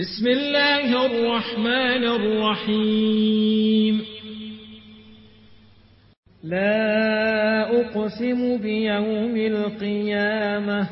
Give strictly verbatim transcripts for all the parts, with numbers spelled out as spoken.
بسم الله الرحمن الرحيم. لا أقسم بيوم القيامة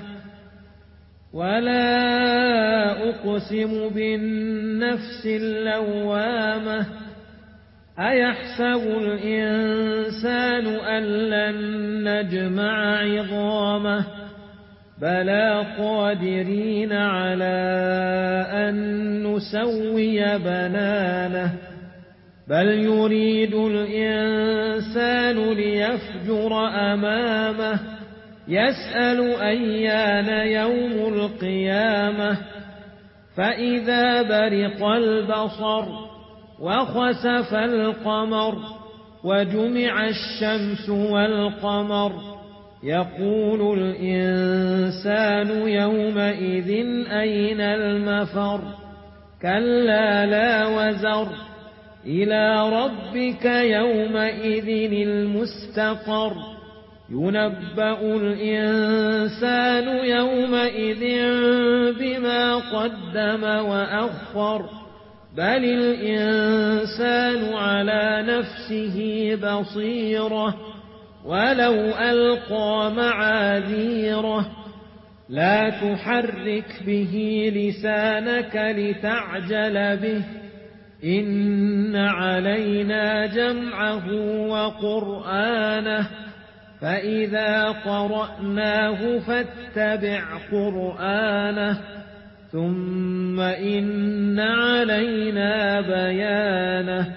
ولا أقسم بالنفس اللوامة أيحسب الإنسان أن لن نجمع عظامه بلى قادرين على أن نسوي بنانه بل يريد الإنسان ليفجر أمامه يسأل أيان يوم القيامة فإذا برق البصر وخسف القمر وجمع الشمس والقمر يقول الإنسان يومئذ أين المفر كلا لا وزر إلى ربك يومئذ المستقر ينبأ الإنسان يومئذ بما قدم وأخر بل الإنسان على نفسه بصيرة ولو ألقى معاذيره لا تحرك به لسانك لتعجل به إن علينا جمعه وقرآنه فإذا قرأناه فاتبع قرآنه ثم إن علينا بيانه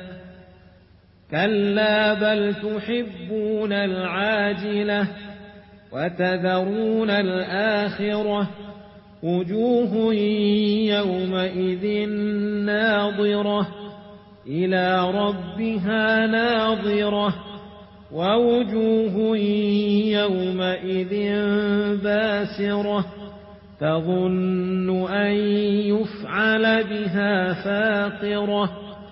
كلا بل تحبون العاجلة وتذرون الآخرة وجوه يومئذ ناظرة إلى ربها ناظرة ووجوه يومئذ باسرة تظن أن يفعل بها فاقرة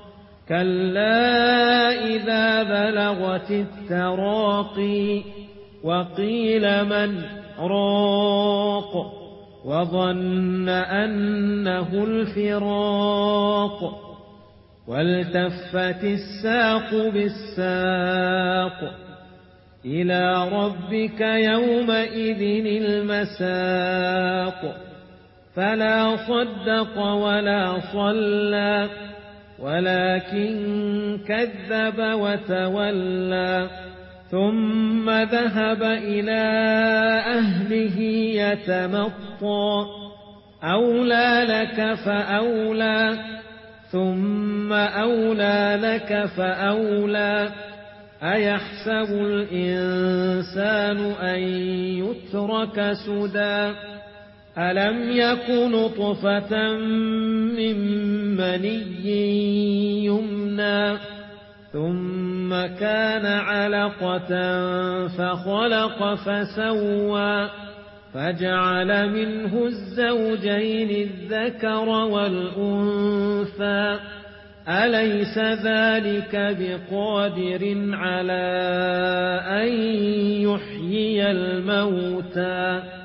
كلا إذا بلغت التراقي وقيل من راق وظن أنه الفراق والتفت الساق بالساق إلى ربك يومئذ المساق فلا صدق ولا صلى ولكن كذب وتولى ثم ذهب إلى أهله يتمطى أولى لك فأولى ثم أولى لك فأولى أيحسب الإنسان أن يترك سدى ألم يكن نطفة من مني يمنى ثم كان علقة فخلق فسوى فجعل منه الزوجين الذكر والأنثى أليس ذلك بقادر على أن يحيي الموتى